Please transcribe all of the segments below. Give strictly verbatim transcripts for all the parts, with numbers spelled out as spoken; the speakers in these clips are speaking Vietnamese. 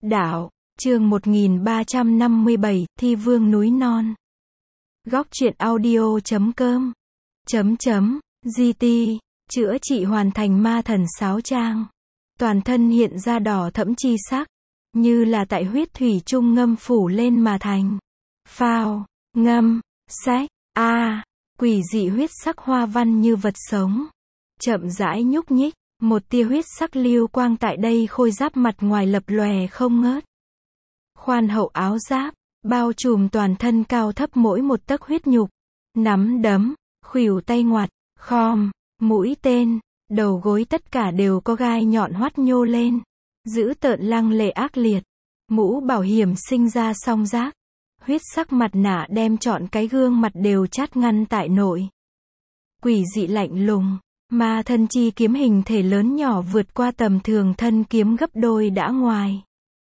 Đạo, chương một nghìn ba trăm năm mươi bảy, Thi Vương núi non. Góc truyện audio chấm com. Chấm chấm, giê tê, chữa trị hoàn thành ma thần sáo trang. Toàn thân hiện ra đỏ thẫm chi sắc, như là tại huyết thủy chung ngâm phủ lên mà thành. Phao, ngâm, sách, a, quỷ dị huyết sắc hoa văn như vật sống. Chậm rãi nhúc nhích, một tia huyết sắc lưu quang tại đây khôi giáp mặt ngoài lập lòe không ngớt. Khoan hậu áo giáp, bao trùm toàn thân cao thấp mỗi một tấc huyết nhục. Nắm đấm, khuỷu tay ngoặt, khom, mũi tên, đầu gối tất cả đều có gai nhọn hoắt nhô lên. Dữ tợn lăng lệ ác liệt. Mũ bảo hiểm sinh ra song giác. Huyết sắc mặt nạ đem trọn cái gương mặt đều chát ngăn tại nội. Quỷ dị lạnh lùng. Ma thân chi kiếm hình thể lớn nhỏ vượt qua tầm thường thân kiếm gấp đôi đã ngoài.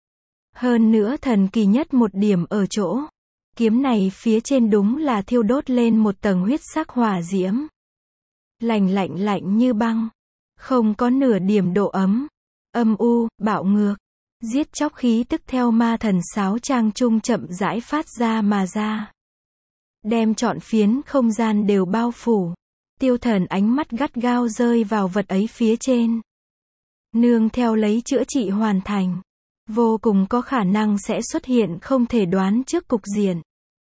Hơn nữa thần kỳ nhất một điểm ở chỗ. Kiếm này phía trên đúng là thiêu đốt lên một tầng huyết sắc hỏa diễm. Lạnh lạnh lạnh như băng. Không có nửa điểm độ ấm. Âm u, bạo ngược. Giết chóc khí tức theo ma thần sáo trang trung chậm rãi phát ra mà ra. Đem trọn phiến không gian đều bao phủ. Tiêu Thần ánh mắt gắt gao rơi vào vật ấy phía trên. Nương theo lấy chữa trị hoàn thành. Vô cùng có khả năng sẽ xuất hiện không thể đoán trước cục diện.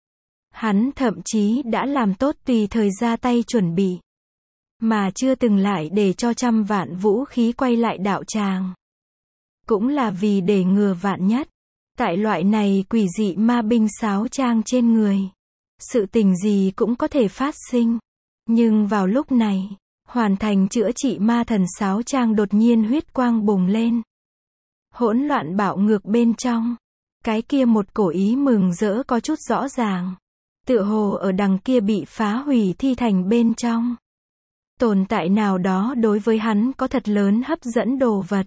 Hắn thậm chí đã làm tốt tùy thời ra tay chuẩn bị. Mà chưa từng lại để cho trăm vạn vũ khí quay lại đạo tràng. Cũng là vì để ngừa vạn nhất. Tại loại này quỷ dị ma binh sáo trang trên người. Sự tình gì cũng có thể phát sinh. Nhưng vào lúc này, hoàn thành chữa trị ma thần sáo trang đột nhiên huyết quang bùng lên. Hỗn loạn bạo ngược bên trong. Cái kia một cổ ý mừng rỡ có chút rõ ràng. Tựa hồ ở đằng kia bị phá hủy thi thành bên trong. Tồn tại nào đó đối với hắn có thật lớn hấp dẫn đồ vật.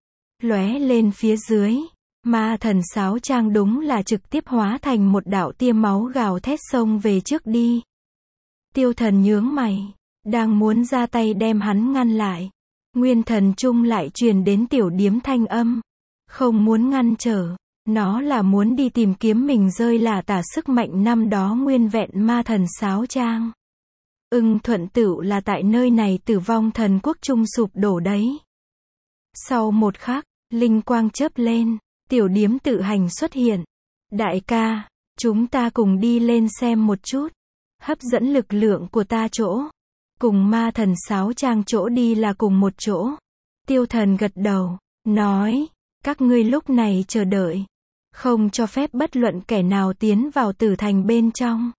Lóe lên phía dưới. Ma thần sáo trang đúng là trực tiếp hóa thành một đạo tia máu gào thét xông về trước đi. Tiêu Thần nhướng mày, đang muốn ra tay đem hắn ngăn lại. Nguyên thần trung lại truyền đến tiểu điếm thanh âm. Không muốn ngăn trở, nó là muốn đi tìm kiếm mình rơi là tả sức mạnh năm đó nguyên vẹn ma thần sáo trang. Ưng Thuận Tửu là tại nơi này tử vong thần quốc trung sụp đổ đấy. Sau một khắc, linh quang chớp lên, tiểu điếm tự hành xuất hiện. Đại ca, chúng ta cùng đi lên xem một chút. Hấp dẫn lực lượng của ta chỗ. Cùng ma thần sáo trang chỗ đi là cùng một chỗ. Tiêu Thần gật đầu, nói, các ngươi lúc này chờ đợi. Không cho phép bất luận kẻ nào tiến vào tử thành bên trong.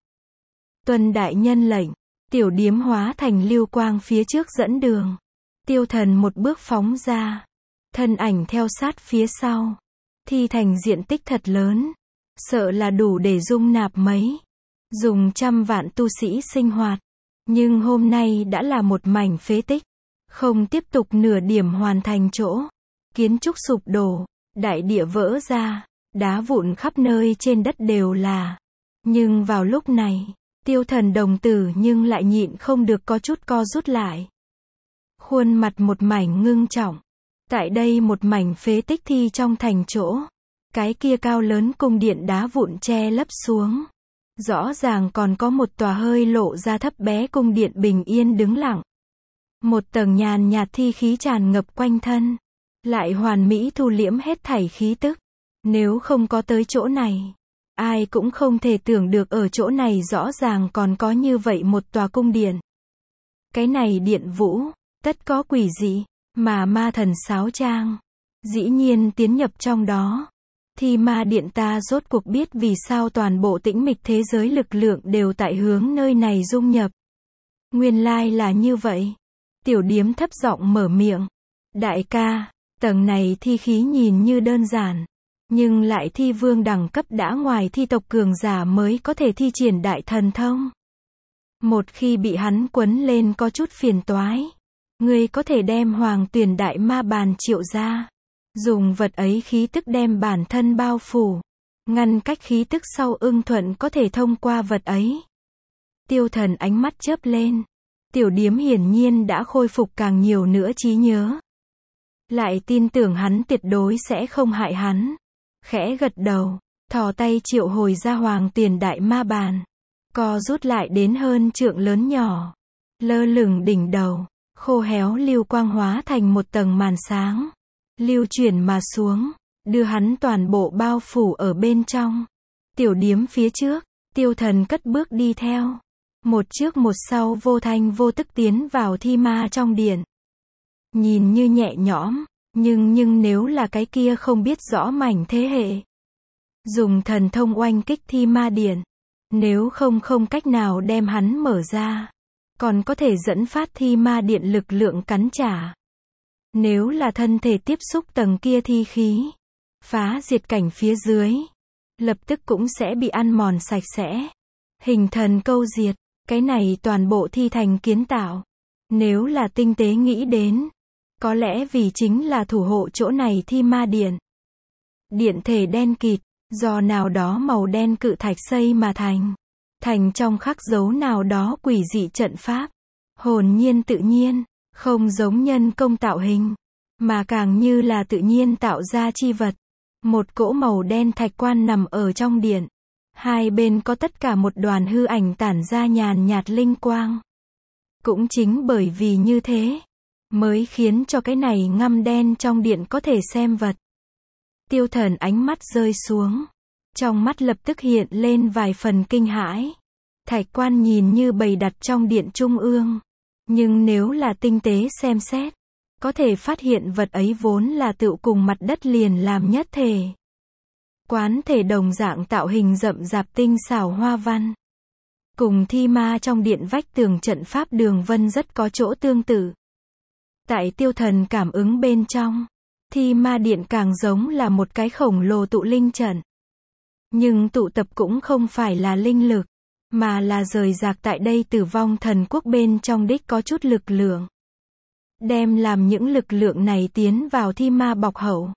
Tuân đại nhân lệnh, tiểu điếm hóa thành lưu quang phía trước dẫn đường. Tiêu Thần một bước phóng ra. Thân ảnh theo sát phía sau. Thi thành diện tích thật lớn. Sợ là đủ để dung nạp mấy. Dùng trăm vạn tu sĩ sinh hoạt. Nhưng hôm nay đã là một mảnh phế tích. Không tiếp tục nửa điểm hoàn thành chỗ. Kiến trúc sụp đổ. Đại địa vỡ ra. Đá vụn khắp nơi trên đất đều là. Nhưng vào lúc này, Tiêu Thần đồng tử nhưng lại nhịn không được có chút co rút lại. Khuôn mặt một mảnh ngưng trọng. Tại đây một mảnh phế tích thi trong thành chỗ. Cái kia cao lớn cung điện đá vụn che lấp xuống. Rõ ràng còn có một tòa hơi lộ ra thấp bé cung điện bình yên đứng lặng. Một tầng nhàn nhạt thi khí tràn ngập quanh thân. Lại hoàn mỹ thu liễm hết thảy khí tức. Nếu không có tới chỗ này, ai cũng không thể tưởng được ở chỗ này rõ ràng còn có như vậy một tòa cung điện. Cái này điện vũ, tất có quỷ dị, mà ma thần sáo trang. Dĩ nhiên tiến nhập trong đó. Thì ma điện ta rốt cuộc biết vì sao toàn bộ tĩnh mịch thế giới lực lượng đều tại hướng nơi này dung nhập. Nguyên lai là như vậy. Tiểu điếm thấp giọng mở miệng. Đại ca, tầng này thi khí nhìn như đơn giản. Nhưng lại thi vương đẳng cấp đã ngoài thi tộc cường giả mới có thể thi triển đại thần thông. Một khi bị hắn quấn lên có chút phiền toái. Ngươi có thể đem hoàng tuyển đại ma bàn triệu ra. Dùng vật ấy khí tức đem bản thân bao phủ. Ngăn cách khí tức sau Ưng Thuận có thể thông qua vật ấy. Tiêu Thần ánh mắt chớp lên. Tiểu điếm hiển nhiên đã khôi phục càng nhiều nữa trí nhớ. Lại tin tưởng hắn tuyệt đối sẽ không hại hắn. khẽ gật đầu, thò tay triệu hồi ra hoàng tiền đại ma bàn. Co rút lại đến hơn trượng lớn nhỏ. Lơ lửng đỉnh đầu, khô héo lưu quang hóa thành một tầng màn sáng. Lưu chuyển mà xuống, đưa hắn toàn bộ bao phủ ở bên trong. Tiểu điếm phía trước, Tiêu Thần cất bước đi theo. Một trước một sau vô thanh vô tức tiến vào thi ma trong điện. Nhìn như nhẹ nhõm, nhưng nhưng nếu là cái kia không biết rõ mảnh thế hệ. Dùng thần thông oanh kích thi ma điện. Nếu không không cách nào đem hắn mở ra. Còn có thể dẫn phát thi ma điện lực lượng cắn trả. Nếu là thân thể tiếp xúc tầng kia thi khí. Phá diệt cảnh phía dưới. Lập tức cũng sẽ bị ăn mòn sạch sẽ. Hình thần câu diệt. Cái này toàn bộ thi thành kiến tạo. Nếu là tinh tế nghĩ đến. Có lẽ vì chính là thủ hộ chỗ này thi ma điện. Điện thể đen kịt. Do nào đó màu đen cự thạch xây mà thành. Thành trong khắc dấu nào đó quỷ dị trận pháp. Hồn nhiên tự nhiên. Không giống nhân công tạo hình. Mà càng như là tự nhiên tạo ra chi vật. Một cỗ màu đen thạch quan nằm ở trong điện. Hai bên có tất cả một đoàn hư ảnh tản ra nhàn nhạt linh quang. Cũng chính bởi vì như thế. Mới khiến cho cái này ngăm đen trong điện có thể xem vật. Tiêu Thần ánh mắt rơi xuống. Trong mắt lập tức hiện lên vài phần kinh hãi. Thạch quan nhìn như bày đặt trong điện trung ương. Nhưng nếu là tinh tế xem xét. Có thể phát hiện vật ấy vốn là tựu cùng mặt đất liền làm nhất thể. Quán thể đồng dạng tạo hình rậm rạp tinh xảo hoa văn. Cùng thi ma trong điện vách tường trận pháp đường vân rất có chỗ tương tự. Tại Tiêu Thần cảm ứng bên trong. Thi ma điện càng giống là một cái khổng lồ tụ linh trận. Nhưng tụ tập cũng không phải là linh lực. Mà là rời rạc tại đây Tử Vong Thần Quốc bên trong đích có chút lực lượng. Đem làm những lực lượng này tiến vào thi ma bọc hậu.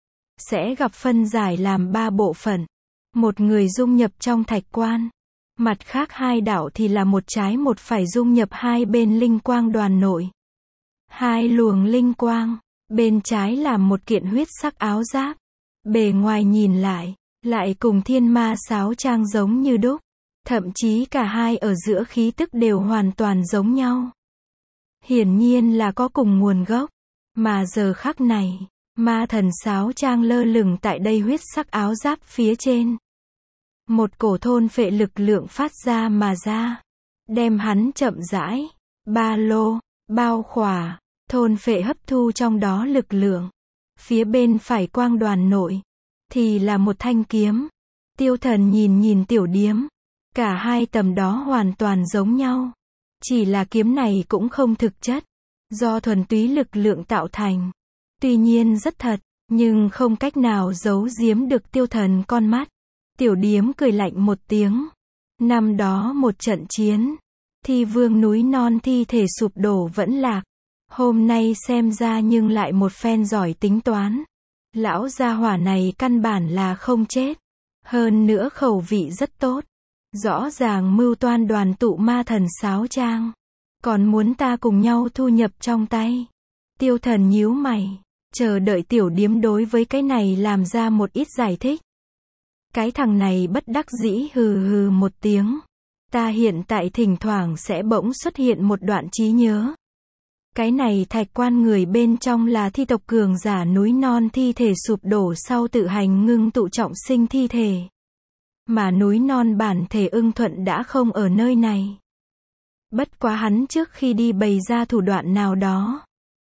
Sẽ gặp phân giải làm ba bộ phận. Một người dung nhập trong thạch quan. Mặt khác hai đạo thì là một trái một phải dung nhập hai bên linh quang đoàn nội. Hai luồng linh quang. Bên trái là một kiện huyết sắc áo giáp. Bề ngoài nhìn lại, lại cùng thiên ma sáo trang giống như đúc. Thậm chí cả hai ở giữa khí tức đều hoàn toàn giống nhau. Hiển nhiên là có cùng nguồn gốc. Mà giờ khắc này, ma thần sáo trang lơ lửng tại đây huyết sắc áo giáp phía trên. Một cổ thôn phệ lực lượng phát ra mà ra. Đem hắn chậm rãi, ba lô, bao khỏa, thôn phệ hấp thu trong đó lực lượng. Phía bên phải quang đoàn nội, thì là một thanh kiếm. Tiêu Thần nhìn nhìn tiểu điếm. Cả hai tầm đó hoàn toàn giống nhau. Chỉ là kiếm này cũng không thực chất. Do thuần túy lực lượng tạo thành. Tuy nhiên rất thật, nhưng không cách nào giấu giếm được Tiêu Thần con mắt. Tiểu điếm cười lạnh một tiếng. Năm đó một trận chiến. Thi vương núi non thi thể sụp đổ vẫn lạc. Hôm nay xem ra nhưng lại một phen giỏi tính toán. Lão gia hỏa này căn bản là không chết. Hơn nữa khẩu vị rất tốt. Rõ ràng mưu toan đoàn tụ ma thần sáo trang. Còn muốn ta cùng nhau thu nhập trong tay. Tiêu Thần nhíu mày. Chờ đợi tiểu điếm đối với cái này làm ra một ít giải thích. Cái thằng này bất đắc dĩ hừ hừ một tiếng. Ta hiện tại thỉnh thoảng sẽ bỗng xuất hiện một đoạn trí nhớ. Cái này thạch quan người bên trong là thi tộc cường giả núi non thi thể sụp đổ sau tự hành ngưng tụ trọng sinh thi thể. Mà núi non bản thể ưng thuận đã không ở nơi này. Bất quá hắn trước khi đi bày ra thủ đoạn nào đó.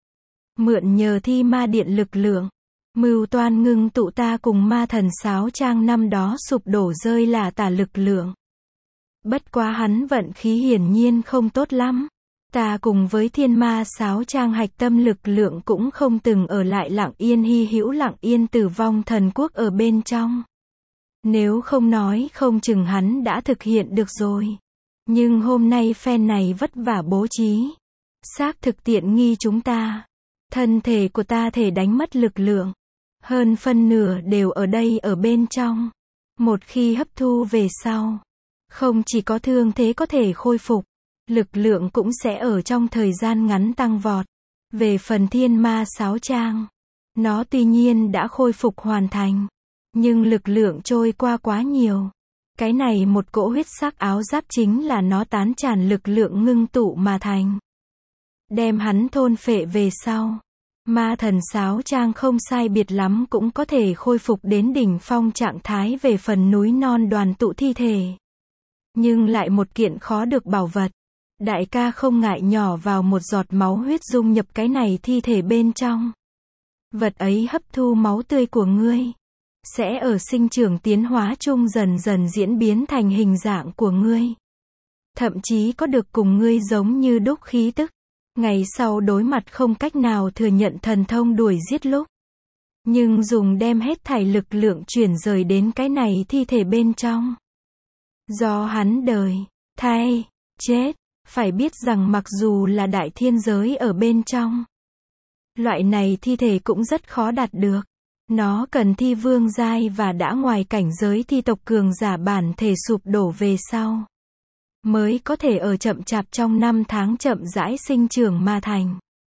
Mượn nhờ thi ma điện lực lượng. Mưu toan ngưng tụ ta cùng ma thần sáo trang năm đó sụp đổ rơi là tả lực lượng. Bất quá hắn vận khí hiển nhiên không tốt lắm. Ta cùng với thiên ma sáo trang hạch tâm lực lượng cũng không từng ở lại Lặng Yên hy hữu Lặng Yên Tử Vong Thần Quốc ở bên trong. Nếu không nói không chừng hắn đã thực hiện được rồi. Nhưng hôm nay phen này vất vả bố trí. Xác thực tiện nghi chúng ta. Thân thể của ta thể đánh mất lực lượng. Hơn phân nửa đều ở đây ở bên trong. Một khi hấp thu về sau. Không chỉ có thương thế có thể khôi phục. Lực lượng cũng sẽ ở trong thời gian ngắn tăng vọt. Về phần thiên ma sáo trang. Nó tuy nhiên đã khôi phục hoàn thành. Nhưng lực lượng trôi qua quá nhiều. Cái này một cỗ huyết sắc áo giáp chính là nó tán tràn lực lượng ngưng tụ mà thành. Đem hắn thôn phệ về sau. Ma thần sáo trang không sai biệt lắm cũng có thể khôi phục đến đỉnh phong trạng thái về phần núi non đoàn tụ thi thể. Nhưng lại một kiện khó được bảo vật. Đại ca không ngại nhỏ vào một giọt máu huyết dung nhập cái này thi thể bên trong. Vật ấy hấp thu máu tươi của ngươi. Sẽ ở sinh trưởng tiến hóa chung dần dần diễn biến thành hình dạng của ngươi. Thậm chí có được cùng ngươi giống như đúc khí tức. Ngày sau đối mặt không cách nào thừa nhận thần thông đuổi giết lúc. Nhưng dùng đem hết thảy lực lượng chuyển rời đến cái này thi thể bên trong. Do hắn đời, thay, chết, phải biết rằng mặc dù là đại thiên giới ở bên trong. Loại này thi thể cũng rất khó đạt được. Nó cần thi vương giai và đã ngoài cảnh giới thi tộc cường giả bản thể sụp đổ về sau. Mới có thể ở chậm chạp trong năm tháng chậm rãi sinh trưởng mà thành.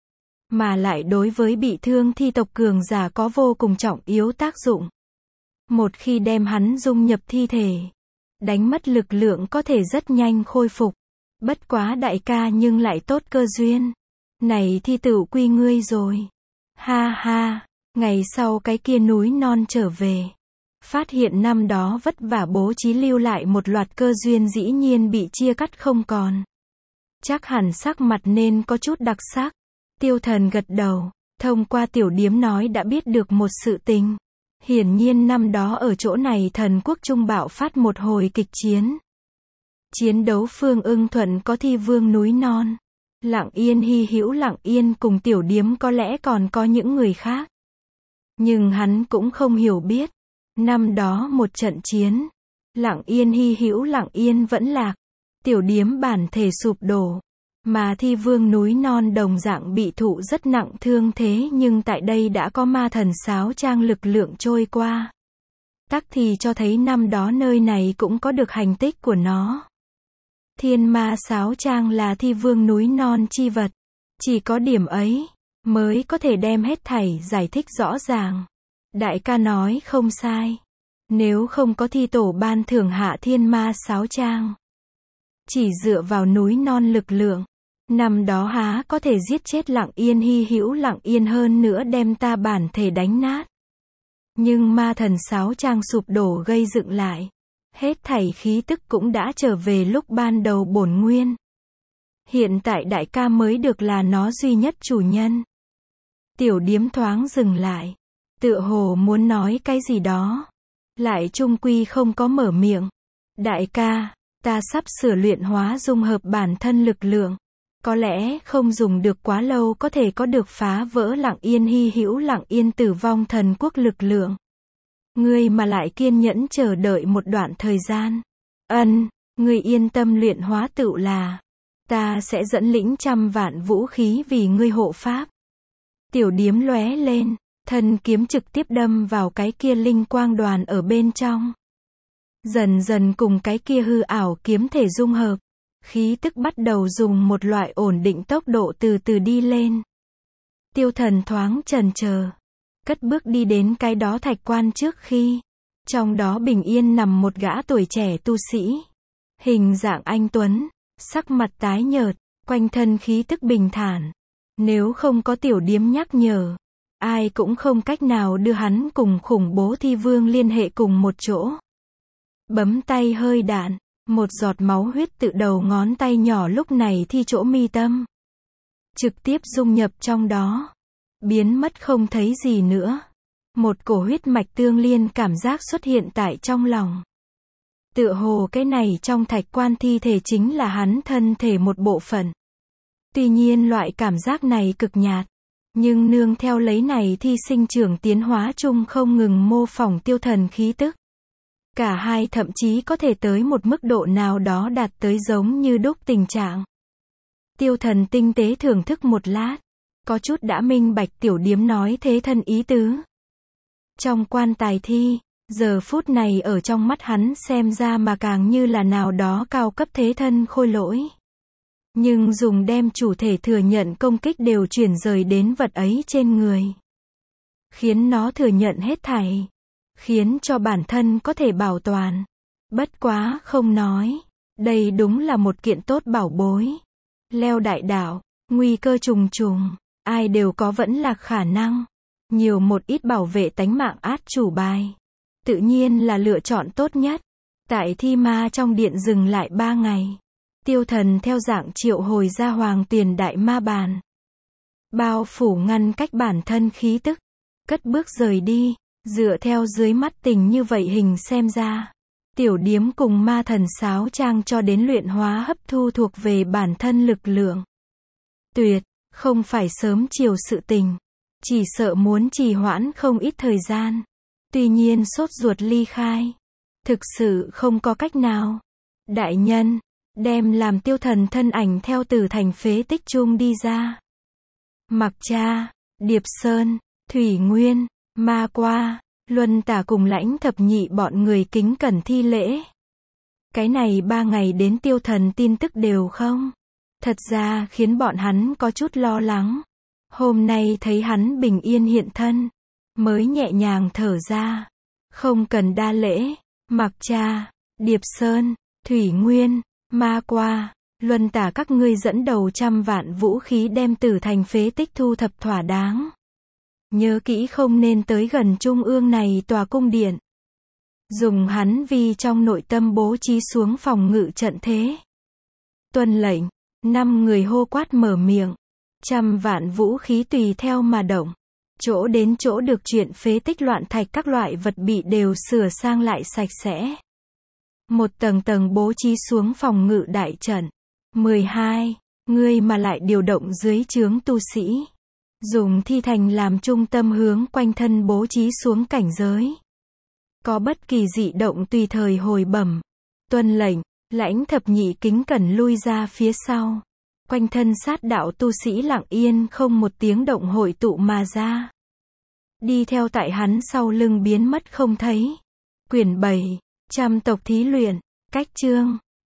Mà lại đối với bị thương thi tộc cường giả có vô cùng trọng yếu tác dụng. Một khi đem hắn dung nhập thi thể, đánh mất lực lượng có thể rất nhanh khôi phục. Bất quá đại ca nhưng lại tốt cơ duyên. Này thi tựu quy ngươi rồi. Ha ha, ngày sau cái kia núi non trở về. Phát hiện năm đó vất vả bố trí lưu lại một loạt cơ duyên dĩ nhiên bị chia cắt không còn. Chắc hẳn sắc mặt nên có chút đặc sắc. Tiêu Thần gật đầu, thông qua tiểu điếm nói đã biết được một sự tình. Hiển nhiên năm đó ở chỗ này thần quốc trung bạo phát một hồi kịch chiến. Chiến đấu phương ưng thuận có thi vương núi non. Lặng Yên hy hữu Lặng Yên cùng tiểu điếm có lẽ còn có những người khác. Nhưng hắn cũng không hiểu biết. Năm đó một trận chiến. Lặng Yên hy hữu Lặng Yên vẫn lạc. Tiểu điếm bản thể sụp đổ. Mà thi vương núi non đồng dạng bị thụ rất nặng thương thế nhưng tại đây đã có ma thần sáo trang lực lượng trôi qua. Tắc thì cho thấy năm đó nơi này cũng có được hành tích của nó. Thiên ma sáo trang là thi vương núi non chi vật. Chỉ có điểm ấy, mới có thể đem hết thảy giải thích rõ ràng. Đại ca nói không sai. Nếu không có thi tổ ban thưởng hạ thiên ma sáo trang. Chỉ dựa vào núi non lực lượng. Năm đó há có thể giết chết Lặng Yên hy hữu Lặng Yên hơn nữa đem ta bản thể đánh nát. Nhưng ma thần sáo trang sụp đổ gây dựng lại. Hết thảy khí tức cũng đã trở về lúc ban đầu bổn nguyên. Hiện tại đại ca mới được là nó duy nhất chủ nhân. Tiểu điếm thoáng dừng lại. Tựa hồ muốn nói cái gì đó. Lại trung quy không có mở miệng. Đại ca, ta sắp sửa luyện hóa dung hợp bản thân lực lượng. Có lẽ không dùng được quá lâu có thể có được phá vỡ Lặng Yên hy hữu Lặng Yên tử vong thần quốc lực lượng. Ngươi mà lại kiên nhẫn chờ đợi một đoạn thời gian. Ân, ngươi yên tâm luyện hóa tựu là. Ta sẽ dẫn lĩnh trăm vạn vũ khí vì ngươi hộ pháp. Tiểu điếm lóe lên, thân kiếm trực tiếp đâm vào cái kia linh quang đoàn ở bên trong. Dần dần cùng cái kia hư ảo kiếm thể dung hợp. Khí tức bắt đầu dùng một loại ổn định tốc độ từ từ đi lên. Tiêu Thần thoáng chần chờ. Cất bước đi đến cái đó thạch quan trước khi. Trong đó bình yên nằm một gã tuổi trẻ tu sĩ. Hình dạng anh tuấn. Sắc mặt tái nhợt. Quanh thân khí tức bình thản. Nếu không có tiểu điếm nhắc nhở. Ai cũng không cách nào đưa hắn cùng khủng bố thi vương liên hệ cùng một chỗ. Bấm tay hơi đạn. Một giọt máu huyết tự đầu ngón tay nhỏ lúc này thi chỗ mi tâm. Trực tiếp dung nhập trong đó. Biến mất không thấy gì nữa. Một cổ huyết mạch tương liên cảm giác xuất hiện tại trong lòng. Tựa hồ cái này trong thạch quan thi thể chính là hắn thân thể một bộ phận. Tuy nhiên loại cảm giác này cực nhạt. Nhưng nương theo lấy này thi sinh trưởng tiến hóa chung không ngừng mô phỏng Tiêu Thần khí tức. Cả hai thậm chí có thể tới một mức độ nào đó đạt tới giống như đúc tình trạng. Tiêu Thần tinh tế thưởng thức một lát. Có chút đã minh bạch tiểu điếm nói thế thân ý tứ. Trong quan tài thi, giờ phút này ở trong mắt hắn xem ra mà càng như là nào đó cao cấp thế thân khôi lỗi. Nhưng dùng đem chủ thể thừa nhận công kích đều chuyển rời đến vật ấy trên người. Khiến nó thừa nhận hết thảy. khiến cho bản thân có thể bảo toàn. Bất quá không nói, đây đúng là một kiện tốt bảo bối. Leo đại đạo, nguy cơ trùng trùng, ai đều có vẫn lạc khả năng. Nhiều một ít bảo vệ tánh mạng át chủ bài, tự nhiên là lựa chọn tốt nhất. Tại Thi Ma trong điện dừng lại ba ngày. Tiêu Thần theo dạng triệu hồi ra Hoàng Tuyền Đại Ma Bàn, bao phủ ngăn cách bản thân khí tức, cất bước rời đi. Dựa theo dưới mắt tình như vậy hình xem ra, tiểu điếm cùng ma thần sáo trang cho đến luyện hóa hấp thu thuộc về bản thân lực lượng. Tuyệt, không phải sớm chiều sự tình, chỉ sợ muốn trì hoãn không ít thời gian. Tuy nhiên sốt ruột ly khai, thực sự không có cách nào. Đại nhân, đem làm Tiêu Thần thân ảnh theo từ thành phế tích chung đi ra. Mặc Cha, Điệp Sơn, Thủy Nguyên, Ma Qua, Luân Tả cùng Lãnh Thập Nhị bọn người kính cẩn thi lễ. Cái này ba ngày đến Tiêu Thần tin tức đều không. Thật ra khiến bọn hắn có chút lo lắng. Hôm nay thấy hắn bình yên hiện thân, mới nhẹ nhàng thở ra. Không cần đa lễ, Mặc Cha, Điệp Sơn, Thủy Nguyên, Ma Qua, Luân Tả các ngươi dẫn đầu trăm vạn vũ khí đem Tử Thành phế tích thu thập thỏa đáng. Nhớ kỹ không nên tới gần trung ương này tòa cung điện. Dùng hắn vì trong nội tâm bố trí xuống phòng ngự trận thế. Tuân lệnh, năm người hô quát mở miệng. Trăm vạn vũ khí tùy theo mà động. Chỗ đến chỗ được chuyện phế tích loạn thạch các loại vật bị đều sửa sang lại sạch sẽ. Một tầng tầng bố trí xuống phòng ngự đại trận. mười hai. Ngươi mà lại điều động dưới trướng tu sĩ. Dùng Thi Thành làm trung tâm hướng quanh thân bố trí xuống cảnh giới. Có bất kỳ dị động tùy thời hồi bẩm. Tuân lệnh, Lãnh Thập Nhị kính cẩn lui ra phía sau. Quanh thân sát đạo tu sĩ lặng yên không một tiếng động hội tụ mà ra. Đi theo tại hắn sau lưng biến mất không thấy. Quyển bảy, trăm tộc thí luyện, cách chương.